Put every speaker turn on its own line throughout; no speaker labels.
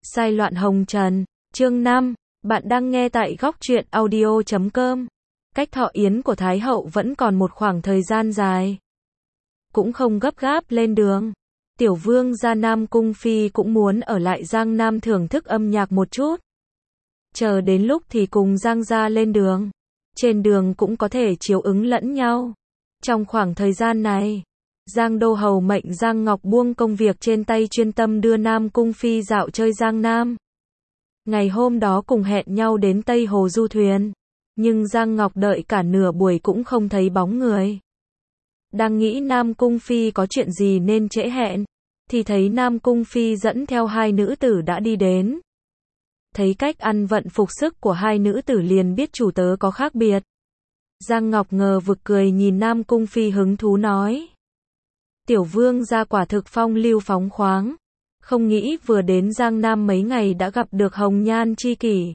Sai loạn hồng trần, chương 5, bạn đang nghe tại góc truyện audio.com. Cách thọ yến của Thái hậu vẫn còn một khoảng thời gian dài. Cũng không gấp gáp lên đường. Tiểu vương gia Nam Cung Phi cũng muốn ở lại Giang Nam thưởng thức âm nhạc một chút. Chờ đến lúc thì cùng Giang gia lên đường. Trên đường cũng có thể chiếu ứng lẫn nhau. Trong khoảng thời gian này, Giang Đô Hầu mệnh Giang Ngọc buông công việc trên tay chuyên tâm đưa Nam Cung Phi dạo chơi Giang Nam. Ngày hôm đó cùng hẹn nhau đến Tây Hồ du thuyền. Nhưng Giang Ngọc đợi cả nửa buổi cũng không thấy bóng người. Đang nghĩ Nam Cung Phi có chuyện gì nên trễ hẹn, thì thấy Nam Cung Phi dẫn theo hai nữ tử đã đi đến. Thấy cách ăn vận phục sức của hai nữ tử liền biết chủ tớ có khác biệt. Giang Ngọc ngờ vực cười nhìn Nam Cung Phi hứng thú nói. Tiểu vương gia quả thực phong lưu phóng khoáng. Không nghĩ vừa đến Giang Nam mấy ngày đã gặp được hồng nhan chi kỷ.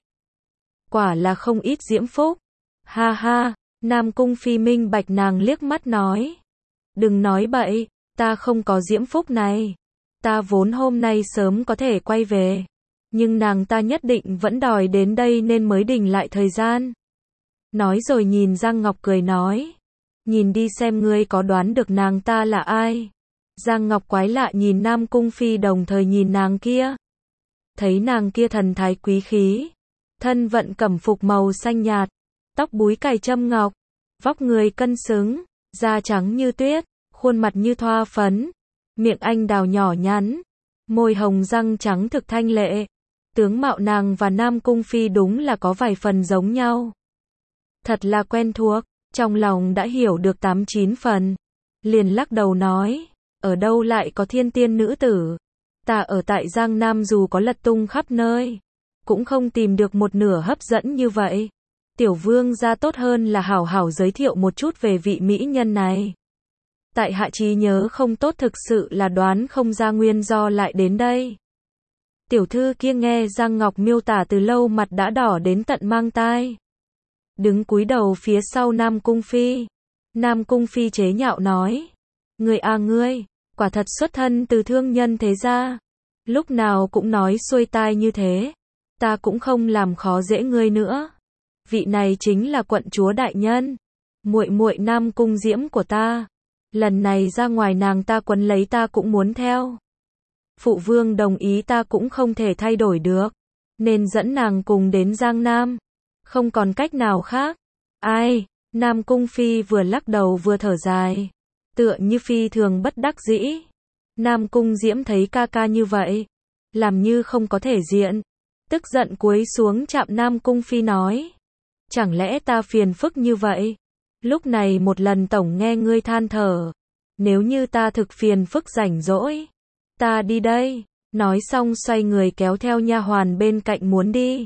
Quả là không ít diễm phúc. Ha ha, Nam Cung Phi minh bạch nàng liếc mắt nói. Đừng nói bậy, ta không có diễm phúc này. Ta vốn hôm nay sớm có thể quay về. Nhưng nàng ta nhất định vẫn đòi đến đây nên mới đình lại thời gian. Nói rồi nhìn Giang Ngọc cười nói. Nhìn đi xem ngươi có đoán được nàng ta là ai. Giang Ngọc quái lạ nhìn Nam Cung Phi đồng thời nhìn nàng kia. Thấy nàng kia thần thái quý khí. Thân vận cẩm phục màu xanh nhạt. Tóc búi cài châm ngọc. Vóc người cân xứng. Da trắng như tuyết. Khuôn mặt như thoa phấn. Miệng anh đào nhỏ nhắn. Môi hồng răng trắng thực thanh lệ. Tướng mạo nàng và Nam Cung Phi đúng là có vài phần giống nhau. Thật là quen thuộc. Trong lòng đã hiểu được 8-9 phần. Liền lắc đầu nói. Ở đâu lại có thiên tiên nữ tử. Ta ở tại Giang Nam dù có lật tung khắp nơi. Cũng không tìm được một nửa hấp dẫn như vậy. Tiểu vương gia tốt hơn là hảo hảo giới thiệu một chút về vị mỹ nhân này. Tại hạ trí nhớ không tốt thực sự là đoán không ra nguyên do lại đến đây. Tiểu thư kia nghe Giang Ngọc miêu tả từ lâu mặt đã đỏ đến tận mang tai. Đứng cúi đầu phía sau Nam Cung Phi. Nam Cung Phi chế nhạo nói. Ngươi à ngươi, quả thật xuất thân từ thương nhân thế gia. Lúc nào cũng nói xuôi tai như thế. Ta cũng không làm khó dễ ngươi nữa. Vị này chính là quận chúa đại nhân. Muội muội Nam Cung Diễm của ta. Lần này ra ngoài nàng ta quấn lấy ta cũng muốn theo. Phụ vương đồng ý ta cũng không thể thay đổi được. Nên dẫn nàng cùng đến Giang Nam. Không còn cách nào khác. Ai? Nam Cung Phi vừa lắc đầu vừa thở dài. Tựa như phi thường bất đắc dĩ. Nam Cung Diễm thấy ca ca như vậy. Làm như không có thể diện. Tức giận cúi xuống chạm Nam Cung Phi nói. Chẳng lẽ ta phiền phức như vậy? Lúc này một lần tổng nghe ngươi than thở. Nếu như ta thực phiền phức rảnh rỗi. Ta đi đây. Nói xong xoay người kéo theo nha hoàn bên cạnh muốn đi.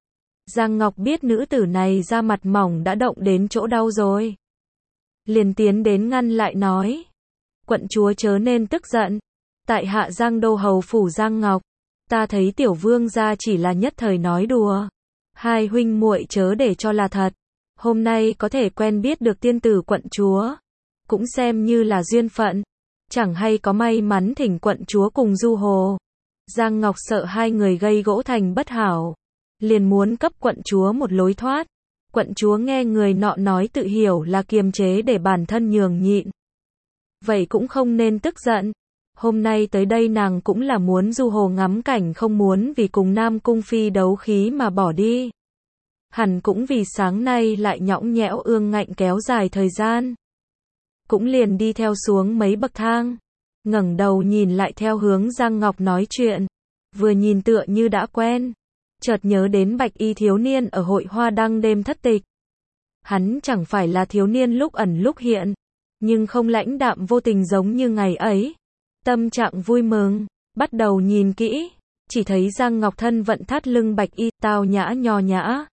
Giang Ngọc biết nữ tử này da mặt mỏng đã động đến chỗ đau rồi. Liền tiến đến ngăn lại nói. Quận chúa chớ nên tức giận. Tại hạ Giang Đô Hầu phủ Giang Ngọc. Ta thấy tiểu vương gia chỉ là nhất thời nói đùa. Hai huynh muội chớ để cho là thật. Hôm nay có thể quen biết được tiên tử quận chúa. Cũng xem như là duyên phận. Chẳng hay có may mắn thỉnh quận chúa cùng du hồ. Giang Ngọc sợ hai người gây gỗ thành bất hảo. Liền muốn cấp quận chúa một lối thoát. Quận chúa nghe người nọ nói tự hiểu là kiềm chế để bản thân nhường nhịn. Vậy cũng không nên tức giận. Hôm nay tới đây nàng cũng là muốn du hồ ngắm cảnh không muốn vì cùng Nam Cung Phi đấu khí mà bỏ đi. Hẳn cũng vì sáng nay lại nhõng nhẽo ương ngạnh kéo dài thời gian. Cũng liền đi theo xuống mấy bậc thang. Ngẩng đầu nhìn lại theo hướng Giang Ngọc nói chuyện. Vừa nhìn tựa như đã quen. Chợt nhớ đến bạch y thiếu niên ở hội hoa đăng đêm thất tịch. Hắn chẳng phải là thiếu niên lúc ẩn lúc hiện. Nhưng không lãnh đạm vô tình giống như ngày ấy. Tâm trạng vui mừng. Bắt đầu nhìn kỹ. Chỉ thấy Giang Ngọc thân vận thắt lưng bạch y tao nhã nho nhã.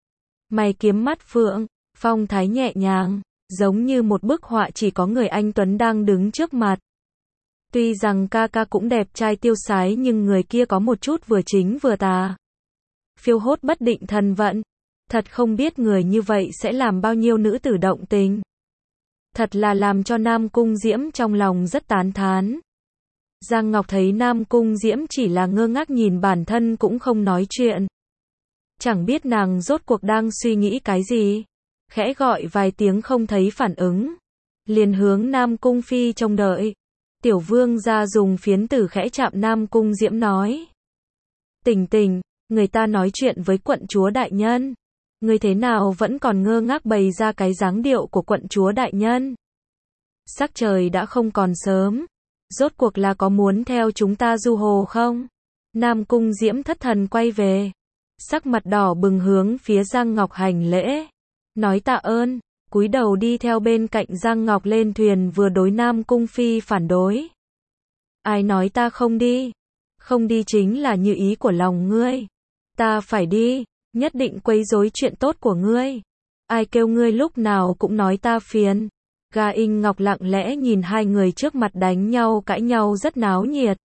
Mày kiếm mắt phượng. Phong thái nhẹ nhàng. Giống như một bức họa chỉ có người anh tuấn đang đứng trước mặt. Tuy rằng ca ca cũng đẹp trai tiêu sái nhưng người kia có một chút vừa chính vừa tà. Phiêu hốt bất định thần vận. Thật không biết người như vậy sẽ làm bao nhiêu nữ tử động tình. Thật là làm cho Nam Cung Diễm trong lòng rất tán thán. Giang Ngọc thấy Nam Cung Diễm chỉ là ngơ ngác nhìn bản thân cũng không nói chuyện. Chẳng biết nàng rốt cuộc đang suy nghĩ cái gì. Khẽ gọi vài tiếng không thấy phản ứng. Liền hướng Nam Cung Phi trông đợi. Tiểu vương ra dùng phiến tử khẽ chạm Nam Cung Diễm nói. Tỉnh tỉnh, người ta nói chuyện với quận chúa đại nhân. Người thế nào vẫn còn ngơ ngác bày ra cái dáng điệu của quận chúa đại nhân. Sắc trời đã không còn sớm. Rốt cuộc là có muốn theo chúng ta du hồ không? Nam Cung Diễm thất thần quay về. Sắc mặt đỏ bừng hướng phía Giang Ngọc hành lễ. Nói tạ ơn, cúi đầu đi theo bên cạnh Giang Ngọc lên thuyền vừa đối Nam Cung Phi phản đối. Ai nói ta không đi? Không đi chính là như ý của lòng ngươi. Ta phải đi, nhất định quấy rối chuyện tốt của ngươi. Ai kêu ngươi lúc nào cũng nói ta phiền. Ga In Ngọc lặng lẽ nhìn hai người trước mặt đánh nhau cãi nhau rất náo nhiệt.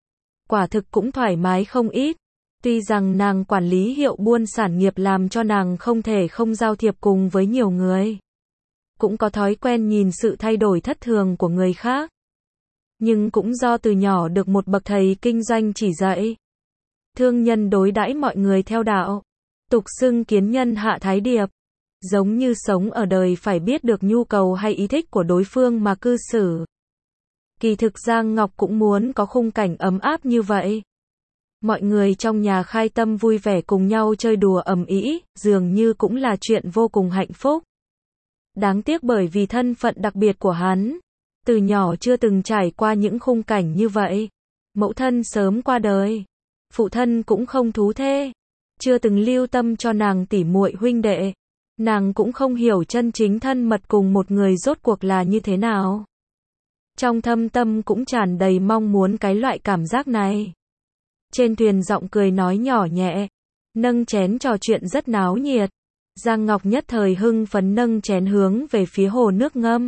Quả thực cũng thoải mái không ít. Tuy rằng nàng quản lý hiệu buôn sản nghiệp làm cho nàng không thể không giao thiệp cùng với nhiều người. Cũng có thói quen nhìn sự thay đổi thất thường của người khác. Nhưng cũng do từ nhỏ được một bậc thầy kinh doanh chỉ dạy. Thương nhân đối đãi mọi người theo đạo. Tục xưng kiến nhân hạ thái điệp. Giống như sống ở đời phải biết được nhu cầu hay ý thích của đối phương mà cư xử. Kỳ thực Giang Ngọc cũng muốn có khung cảnh ấm áp như vậy. Mọi người trong nhà khai tâm vui vẻ cùng nhau chơi đùa ầm ĩ, dường như cũng là chuyện vô cùng hạnh phúc. Đáng tiếc bởi vì thân phận đặc biệt của hắn, từ nhỏ chưa từng trải qua những khung cảnh như vậy. Mẫu thân sớm qua đời, phụ thân cũng không thú thê, chưa từng lưu tâm cho nàng tỉ muội huynh đệ. Nàng cũng không hiểu chân chính thân mật cùng một người rốt cuộc là như thế nào. Trong thâm tâm cũng tràn đầy mong muốn cái loại cảm giác này. Trên thuyền giọng cười nói nhỏ nhẹ, nâng chén trò chuyện rất náo nhiệt. Giang Ngọc nhất thời hưng phấn nâng chén hướng về phía hồ nước ngâm.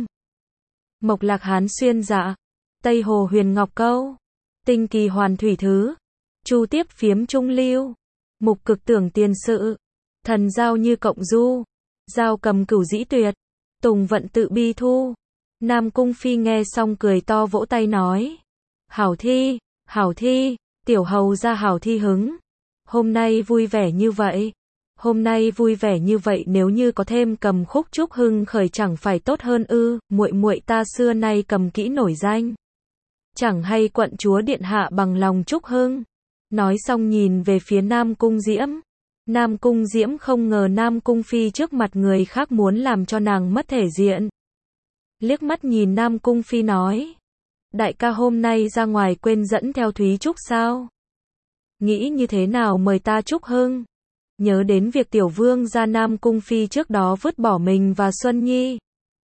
Mộc Lạc Hán xuyên dạ, Tây Hồ Huyền Ngọc câu, Tinh Kỳ Hoàn Thủy Thứ, Chu Tiếp Phiếm Trung Lưu, Mục Cực Tưởng Tiền Sự, Thần Giao Như Cộng Du, Giao Cầm Cửu Dĩ Tuyệt, Tùng Vận Tự Bi Thu. Nam Cung Phi nghe xong cười to vỗ tay nói. Hảo thi, hảo thi, tiểu hầu ra hảo thi hứng. Hôm nay vui vẻ như vậy. Hôm nay vui vẻ như vậy nếu như có thêm cầm khúc chúc hưng khởi chẳng phải tốt hơn ư, muội muội ta xưa nay cầm kỹ nổi danh. Chẳng hay quận chúa điện hạ bằng lòng chúc hưng. Nói xong nhìn về phía Nam Cung Diễm. Nam Cung Diễm không ngờ Nam Cung Phi trước mặt người khác muốn làm cho nàng mất thể diện. Liếc mắt nhìn Nam Cung Phi nói. Đại ca hôm nay ra ngoài quên dẫn theo Thúy Trúc sao? Nghĩ như thế nào mời ta chúc hưng? Nhớ đến việc tiểu vương gia Nam Cung Phi trước đó vứt bỏ mình và Xuân Nhi.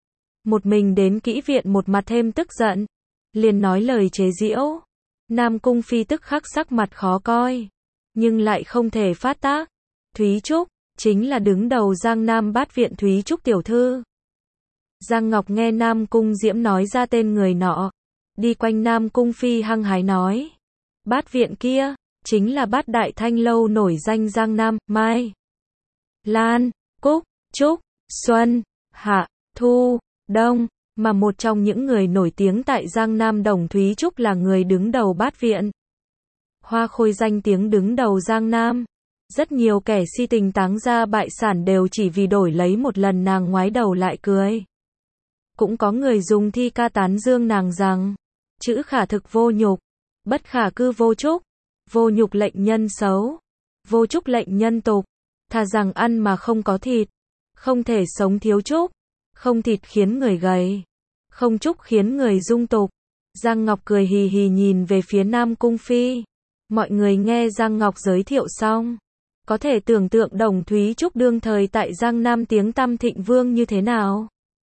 Một mình đến kỹ viện một mặt thêm tức giận. Liền nói lời chế giễu. Nam Cung Phi tức khắc sắc mặt khó coi. Nhưng lại không thể phát tác. Thúy Trúc, chính là đứng đầu Giang Nam Bát Viện Thúy Trúc tiểu thư. Giang Ngọc nghe Nam Cung Diễm nói ra tên người nọ. Đi quanh Nam Cung Phi hăng hái nói. Bát Viện kia, chính là Bát Đại Thanh Lâu nổi danh Giang Nam, Mai, Lan, Cúc, Trúc, Xuân, Hạ, Thu, Đông. Mà một trong những người nổi tiếng tại Giang Nam Đồng Thúy Trúc là người đứng đầu Bát Viện. Hoa khôi danh tiếng đứng đầu Giang Nam. Rất nhiều kẻ si tình táng ra bại sản đều chỉ vì đổi lấy một lần nàng ngoái đầu lại cười. Cũng có người dùng thi ca tán dương nàng rằng, chữ khả thực vô nhục, bất khả cư vô trúc, vô nhục lệnh nhân xấu, vô trúc lệnh nhân tục, thà rằng ăn mà không có thịt, không thể sống thiếu trúc, không thịt khiến người gầy, không trúc khiến người dung tục. Giang Ngọc cười hì hì nhìn về phía Nam Cung Phi. Mọi người nghe Giang Ngọc giới thiệu xong, có thể tưởng tượng Đồng Thúy Trúc đương thời tại Giang Nam tiếng tăm thịnh vương như thế nào.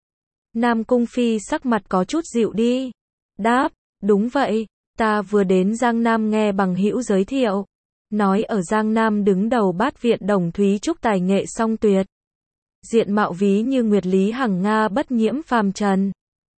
Nam Cung Phi sắc mặt có chút dịu đi. Đáp, đúng vậy, ta vừa đến Giang Nam nghe bằng hữu giới thiệu. Nói ở Giang Nam đứng đầu Bát Viện Đồng Thúy Trúc tài nghệ song tuyệt. Diện mạo ví như Nguyệt Lý Hằng Nga bất nhiễm phàm trần.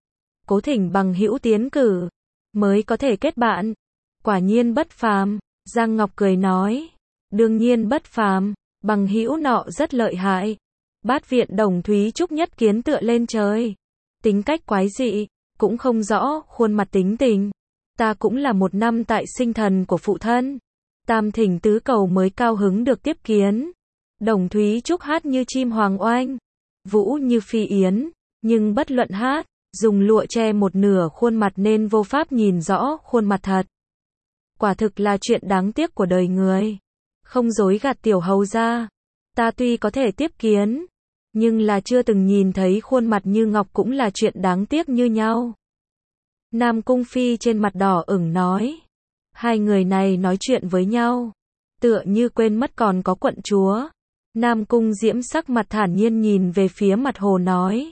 Cố thỉnh bằng hữu tiến cử, mới có thể kết bạn. Quả nhiên bất phàm, Giang Ngọc cười nói. Đương nhiên bất phàm, bằng hữu nọ rất lợi hại. Bát Viện Đồng Thúy Trúc nhất kiến tựa lên trời. Tính cách quái dị, cũng không rõ khuôn mặt tính tình. Ta cũng là một năm tại sinh thần của phụ thân. Tam thỉnh tứ cầu mới cao hứng được tiếp kiến. Đồng Thúy Trúc hát như chim hoàng oanh, vũ như phi yến, nhưng bất luận hát, dùng lụa che một nửa khuôn mặt nên vô pháp nhìn rõ khuôn mặt thật. Quả thực là chuyện đáng tiếc của đời người. Không dối gạt tiểu hầu ra, ta tuy có thể tiếp kiến, nhưng là chưa từng nhìn thấy khuôn mặt như ngọc cũng là chuyện đáng tiếc như nhau. Nam Cung Phi trên mặt đỏ ửng nói. Hai người này nói chuyện với nhau, tựa như quên mất còn có quận chúa. Nam Cung Diễm sắc mặt thản nhiên nhìn về phía mặt hồ nói.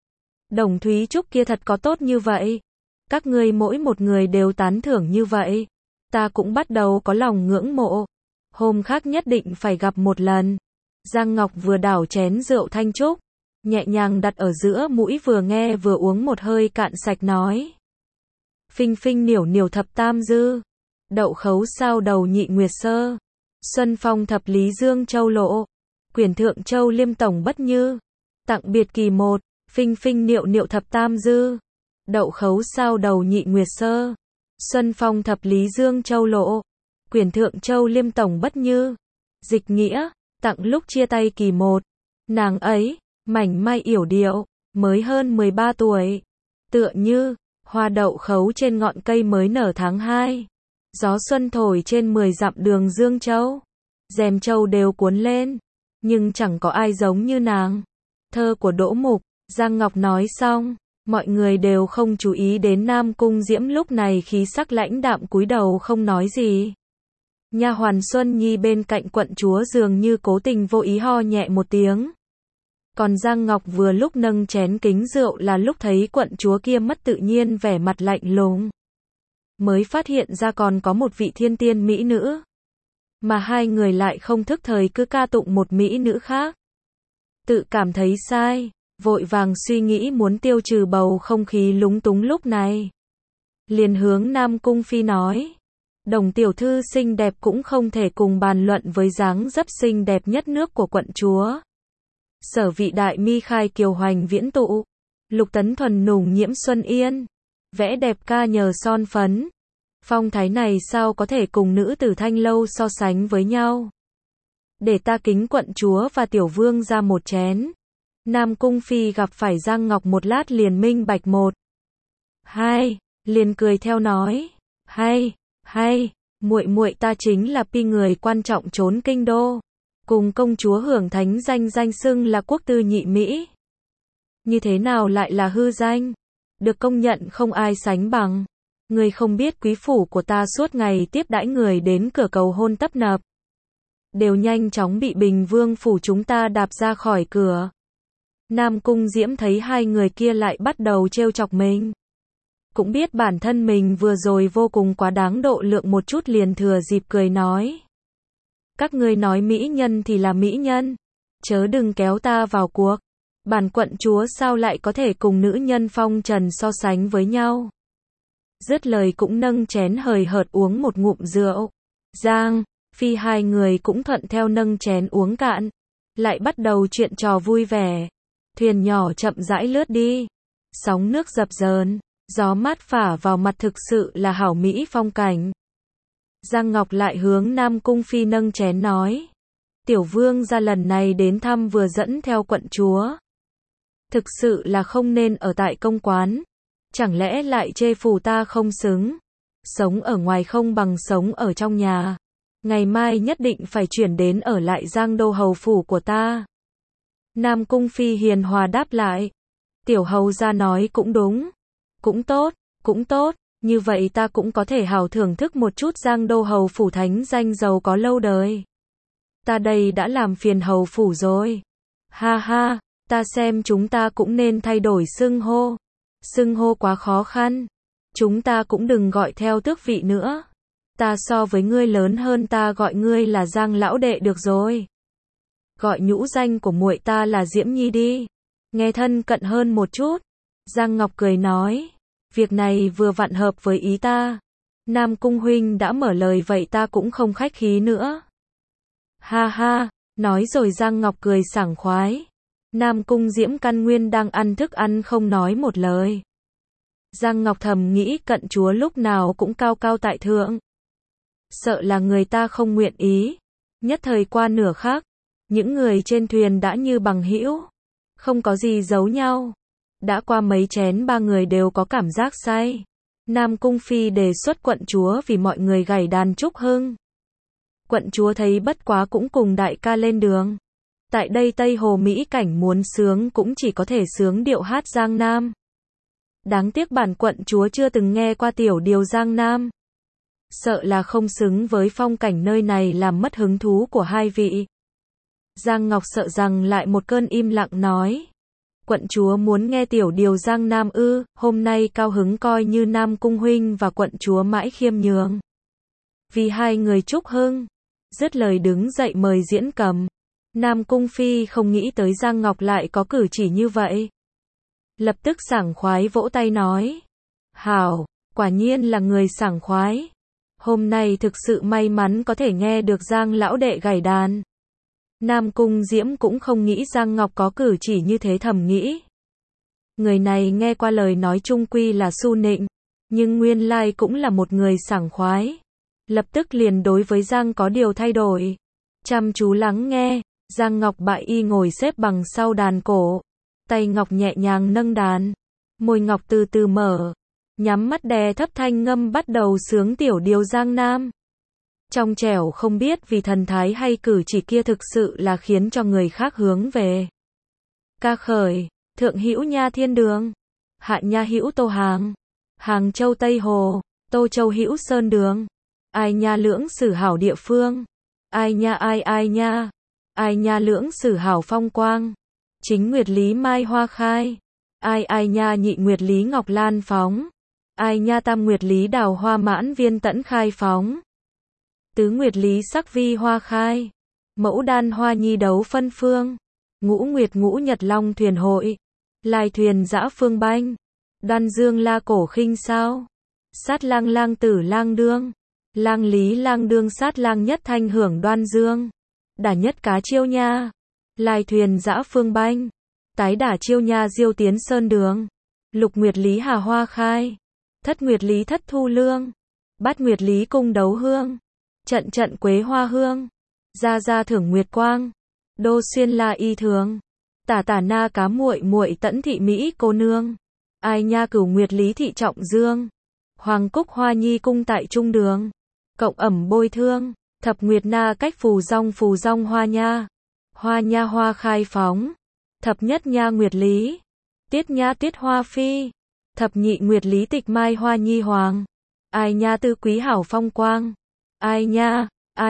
Đồng Thúy Trúc kia thật có tốt như vậy. Các ngươi mỗi một người đều tán thưởng như vậy. Ta cũng bắt đầu có lòng ngưỡng mộ. Hôm khác nhất định phải gặp một lần. Giang Ngọc vừa đảo chén rượu thanh trúc, nhẹ nhàng đặt ở giữa mũi vừa nghe vừa uống một hơi cạn sạch nói. Phinh phinh niểu niểu thập tam dư. Đậu khấu sao đầu nhị nguyệt sơ. Xuân phong thập lý dương châu lộ. Quyển thượng châu liêm tổng bất như. Tặng biệt kỳ một. Phinh phinh niệu niệu thập tam dư. Đậu khấu sao đầu nhị nguyệt sơ. Xuân phong thập lý dương châu lộ. Quyển thượng châu liêm tổng bất như. Dịch nghĩa, tặng lúc chia tay kỳ một. Nàng ấy, mảnh mai yểu điệu, mới hơn 13 tuổi. Tựa như, hoa đậu khấu trên ngọn cây mới nở tháng 2. Gió xuân thổi trên 10 dặm đường Dương Châu. Rèm châu đều cuốn lên, nhưng chẳng có ai giống như nàng. Thơ của Đỗ Mục. Giang Ngọc nói xong, mọi người đều không chú ý đến Nam Cung Diễm lúc này khí sắc lãnh đạm cúi đầu không nói gì. Nha hoàn Xuân Nhi bên cạnh quận chúa dường như cố tình vô ý ho nhẹ một tiếng. Còn Giang Ngọc vừa lúc nâng chén kính rượu là lúc thấy quận chúa kia mất tự nhiên vẻ mặt lạnh lùng. Mới phát hiện ra còn có một vị thiên tiên mỹ nữ. Mà hai người lại không thức thời cứ ca tụng một mỹ nữ khác. Tự cảm thấy sai, vội vàng suy nghĩ muốn tiêu trừ bầu không khí lúng túng lúc này. Liền hướng Nam Cung Phi nói. Đồng tiểu thư xinh đẹp cũng không thể cùng bàn luận với dáng dấp xinh đẹp nhất nước của quận chúa. Sở vị đại mi khai kiều hoành viễn tụ. Lục tấn thuần nùng nhiễm xuân yên. Vẽ đẹp ca nhờ son phấn. Phong thái này sao có thể cùng nữ tử thanh lâu so sánh với nhau. Để ta kính quận chúa và tiểu vương ra một chén. Nam Cung Phi gặp phải Giang Ngọc một lát liền minh bạch một. Hai, liền cười theo nói. Hay, muội muội ta chính là pi người quan trọng trốn kinh đô. Cùng công chúa hưởng thánh danh xưng là quốc tư nhị Mỹ. Như thế nào lại là hư danh? Được công nhận không ai sánh bằng. Người không biết quý phủ của ta suốt ngày tiếp đãi người đến cửa cầu hôn tấp nập. Đều nhanh chóng bị Bình Vương phủ chúng ta đạp ra khỏi cửa. Nam Cung Diễm thấy hai người kia lại bắt đầu trêu chọc mình. Cũng biết bản thân mình vừa rồi vô cùng quá đáng độ lượng một chút liền thừa dịp cười nói. Các ngươi nói mỹ nhân thì là mỹ nhân. Chớ đừng kéo ta vào cuộc. Bản quận chúa sao lại có thể cùng nữ nhân phong trần so sánh với nhau. Dứt lời cũng nâng chén hời hợt uống một ngụm rượu. Giang, Phi hai người cũng thuận theo nâng chén uống cạn. Lại bắt đầu chuyện trò vui vẻ. Thuyền nhỏ chậm rãi lướt đi. Sóng nước dập dờn. Gió mát phả vào mặt thực sự là hảo mỹ phong cảnh. Giang Ngọc lại hướng Nam Cung Phi nâng chén nói. Tiểu vương gia lần này đến thăm vừa dẫn theo quận chúa. Thực sự là không nên ở tại công quán. Chẳng lẽ lại chê phủ ta không xứng. Sống ở ngoài không bằng sống ở trong nhà. Ngày mai nhất định phải chuyển đến ở lại Giang Đô hầu phủ của ta. Nam Cung Phi hiền hòa đáp lại. Tiểu hầu gia nói cũng đúng. Cũng tốt, như vậy ta cũng có thể hào thưởng thức một chút Giang Đô hầu phủ thánh danh giàu có lâu đời. Ta đây đã làm phiền hầu phủ rồi. Ha ha, ta xem chúng ta cũng nên thay đổi xưng hô. Xưng hô quá khó khăn. Chúng ta cũng đừng gọi theo tước vị nữa. Ta so với ngươi lớn hơn ta gọi ngươi là Giang lão đệ được rồi. Gọi nhũ danh của muội ta là Diễm Nhi đi. Nghe thân cận hơn một chút. Giang Ngọc cười nói. Việc này vừa vặn hợp với ý ta. Nam Cung huynh đã mở lời vậy ta cũng không khách khí nữa. Ha ha, nói rồi Giang Ngọc cười sảng khoái. Nam Cung Diễm căn nguyên đang ăn thức ăn không nói một lời. Giang Ngọc thầm nghĩ Cận Chúa lúc nào cũng cao cao tại thượng. Sợ là người ta không nguyện ý. Nhất thời qua nửa khắc, những người trên thuyền đã như bằng hữu, không có gì giấu nhau. Đã qua mấy chén ba người đều có cảm giác say. Nam Cung Phi đề xuất Quận Chúa vì mọi người gảy đàn chúc hưng. Quận Chúa thấy bất quá cũng cùng đại ca lên đường. Tại đây Tây Hồ Mỹ cảnh muốn sướng cũng chỉ có thể sướng điệu hát Giang Nam. Đáng tiếc bản Quận Chúa chưa từng nghe qua tiểu điều Giang Nam. Sợ là không xứng với phong cảnh nơi này làm mất hứng thú của hai vị. Giang Ngọc sợ rằng lại một cơn im lặng nói. Quận Chúa muốn nghe tiểu điều Giang Nam ư? Hôm nay cao hứng coi như Nam Cung huynh và Quận Chúa mãi khiêm nhường. Vì hai người chúc hưng. Dứt lời đứng dậy mời diễn cầm. Nam Cung Phi không nghĩ tới Giang Ngọc lại có cử chỉ như vậy. Lập tức sảng khoái vỗ tay nói. Hảo, quả nhiên là người sảng khoái. Hôm nay thực sự may mắn có thể nghe được Giang lão đệ gảy đàn. Nam Cung Diễm cũng không nghĩ Giang Ngọc có cử chỉ như thế, thầm nghĩ. Người này nghe qua lời nói chung quy là su nịnh, nhưng nguyên lai cũng là một người sảng khoái. Lập tức liền đối với Giang có điều thay đổi. Chăm chú lắng nghe, Giang Ngọc bại y ngồi xếp bằng sau đàn cổ. Tay Ngọc nhẹ nhàng nâng đàn. Môi Ngọc từ từ mở. Nhắm mắt đè thấp thanh ngâm bắt đầu sướng tiểu điều Giang Nam. Trong trẻo không biết vì thần thái hay cử chỉ kia thực sự là khiến cho người khác hướng về. Ca khởi, thượng hữu nha Thiên Đường, hạ nha hữu Tô Hàng, Hàng Châu Tây Hồ, Tô Châu hữu Sơn Đường, ai nha lưỡng sử hảo địa phương, ai nha ai nha lưỡng sử hảo phong quang, chính nguyệt lý mai hoa khai, ai nha nhị nguyệt lý ngọc lan phóng, ai nha tam nguyệt lý đào hoa mãn viên tẫn khai phóng. Tứ nguyệt lý sắc vi hoa khai, mẫu đan hoa nhi đấu phân phương, ngũ nguyệt ngũ nhật long thuyền hội, lai thuyền dã phương banh, đoan dương la cổ khinh sao, sát lang lang tử lang đương, lang lý lang đương sát lang nhất thanh hưởng đoan dương, đả nhất cá chiêu nha, lai thuyền dã phương banh, tái đả chiêu nha diêu tiến sơn đường, lục nguyệt lý hà hoa khai, thất nguyệt lý thất thu lương, bát nguyệt lý cung đấu hương. Trận trận quế hoa hương, gia gia thưởng nguyệt quang, đô xuyên la y thường, tả tả na cá muội muội tẫn thị mỹ cô nương, ai nha cửu nguyệt lý thị trọng dương, hoàng cúc hoa nhi cung tại trung đường, cộng ẩm bôi thương, thập nguyệt na cách phù rong hoa nha hoa khai phóng, thập nhất nha nguyệt lý, tiết nha tiết hoa phi, thập nhị nguyệt lý tịch mai hoa nhi hoàng, ai nha tư quý hảo phong quang. Ai nha,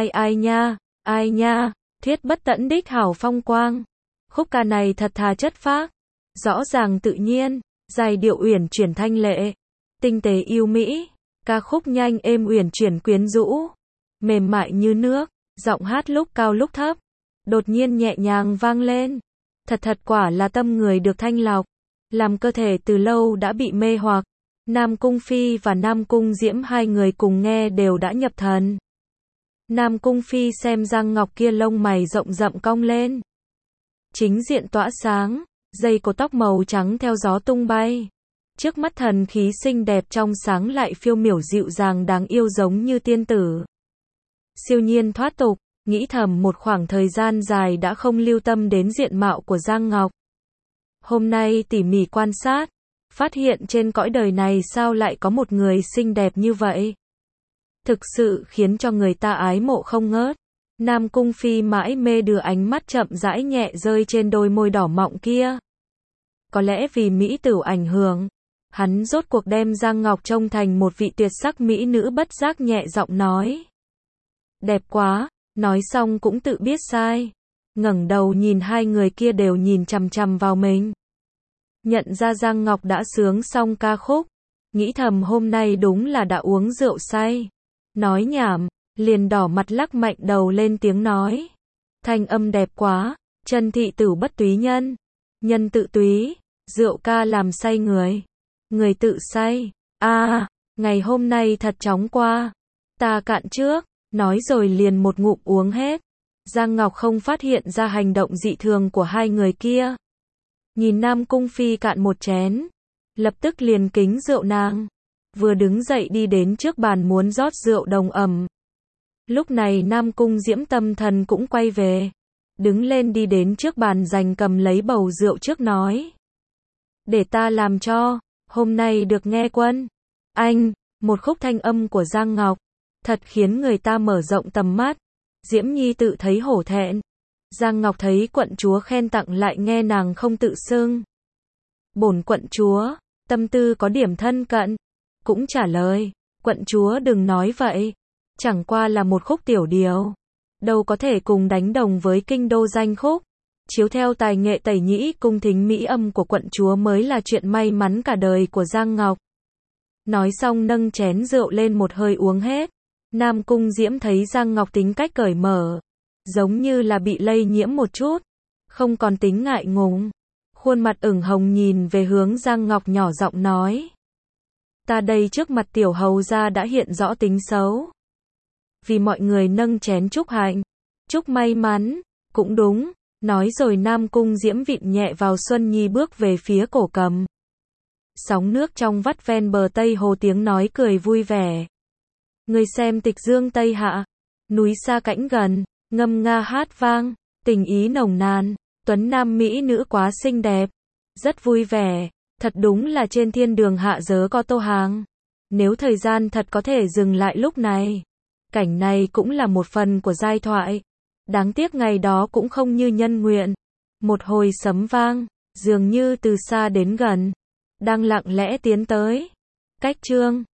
ai nha, thiết bất tẫn đích hảo phong quang. Khúc ca này thật thà chất phác, rõ ràng tự nhiên, giai điệu uyển chuyển thanh lệ, tinh tế yêu mỹ, ca khúc nhanh êm uyển chuyển quyến rũ, mềm mại như nước, giọng hát lúc cao lúc thấp, đột nhiên nhẹ nhàng vang lên. Thật quả là tâm người được thanh lọc, làm cơ thể từ lâu đã bị mê hoặc. Nam Cung Phi và Nam Cung Diễm hai người cùng nghe đều đã nhập thần. Nam Cung Phi xem Giang Ngọc kia lông mày rộng rậm cong lên. Chính diện tỏa sáng, dây cột tóc màu trắng theo gió tung bay. Trước mắt thần khí xinh đẹp trong sáng lại phiêu miểu dịu dàng đáng yêu giống như tiên tử. Siêu nhiên thoát tục, nghĩ thầm một khoảng thời gian dài đã không lưu tâm đến diện mạo của Giang Ngọc. Hôm nay tỉ mỉ quan sát, phát hiện trên cõi đời này sao lại có một người xinh đẹp như vậy. Thực sự khiến cho người ta ái mộ không ngớt. Nam Cung Phi mãi mê đưa ánh mắt chậm rãi nhẹ rơi trên đôi môi đỏ mọng kia. Có lẽ vì mỹ tửu ảnh hưởng, hắn rốt cuộc đem Giang Ngọc trông thành một vị tuyệt sắc mỹ nữ, bất giác nhẹ giọng nói. Đẹp quá, nói xong cũng tự biết sai. Ngẩng đầu nhìn hai người kia đều nhìn chằm chằm vào mình. Nhận ra Giang Ngọc đã sướng xong ca khúc, nghĩ thầm hôm nay đúng là đã uống rượu say. Nói nhảm, liền đỏ mặt lắc mạnh đầu lên tiếng nói. Thanh âm đẹp quá, chân thị tửu bất túy nhân. Nhân tự túy, rượu ca làm say người. Người tự say, ngày hôm nay thật chóng qua. Ta cạn trước, nói rồi liền một ngụm uống hết. Giang Ngọc không phát hiện ra hành động dị thường của hai người kia. Nhìn Nam Cung Phi cạn một chén, lập tức liền kính rượu nàng. Vừa đứng dậy đi đến trước bàn muốn rót rượu đồng ẩm. Lúc này Nam Cung Diễm tâm thần cũng quay về. Đứng lên đi đến trước bàn giành cầm lấy bầu rượu trước nói. Để ta làm cho, hôm nay được nghe quân. Anh, một khúc thanh âm của Giang Ngọc. Thật khiến người ta mở rộng tầm mắt. Diễm Nhi tự thấy hổ thẹn. Giang Ngọc thấy quận chúa khen tặng lại nghe nàng không tự xưng. Bổn quận chúa, tâm tư có điểm thân cận. Cũng trả lời, quận chúa đừng nói vậy. Chẳng qua là một khúc tiểu điều. Đâu có thể cùng đánh đồng với kinh đô danh khúc. Chiếu theo tài nghệ tẩy nhĩ cung thính mỹ âm của quận chúa mới là chuyện may mắn cả đời của Giang Ngọc. Nói xong nâng chén rượu lên một hơi uống hết. Nam Cung Diễm thấy Giang Ngọc tính cách cởi mở. Giống như là bị lây nhiễm một chút. Không còn tính ngại ngùng. Khuôn mặt ửng hồng nhìn về hướng Giang Ngọc nhỏ giọng nói. Ta đây trước mặt tiểu hầu gia đã hiện rõ tính xấu. Vì mọi người nâng chén chúc hạnh. Chúc may mắn. Cũng đúng. Nói rồi Nam Cung Diễm vịn nhẹ vào Xuân Nhi bước về phía cổ cầm. Sóng nước trong vắt ven bờ Tây Hồ tiếng nói cười vui vẻ. Người xem tịch dương Tây Hạ. Núi xa cảnh gần. Ngâm nga hát vang. Tình ý nồng nàn. Tuấn nam mỹ nữ quá xinh đẹp. Rất vui vẻ. Thật đúng là trên thiên đường hạ giới có tô hàng. Nếu thời gian thật có thể dừng lại lúc này. Cảnh này cũng là một phần của giai thoại. Đáng tiếc ngày đó cũng không như nhân nguyện. Một hồi sấm vang, dường như từ xa đến gần. Đang lặng lẽ tiến tới. Cách chương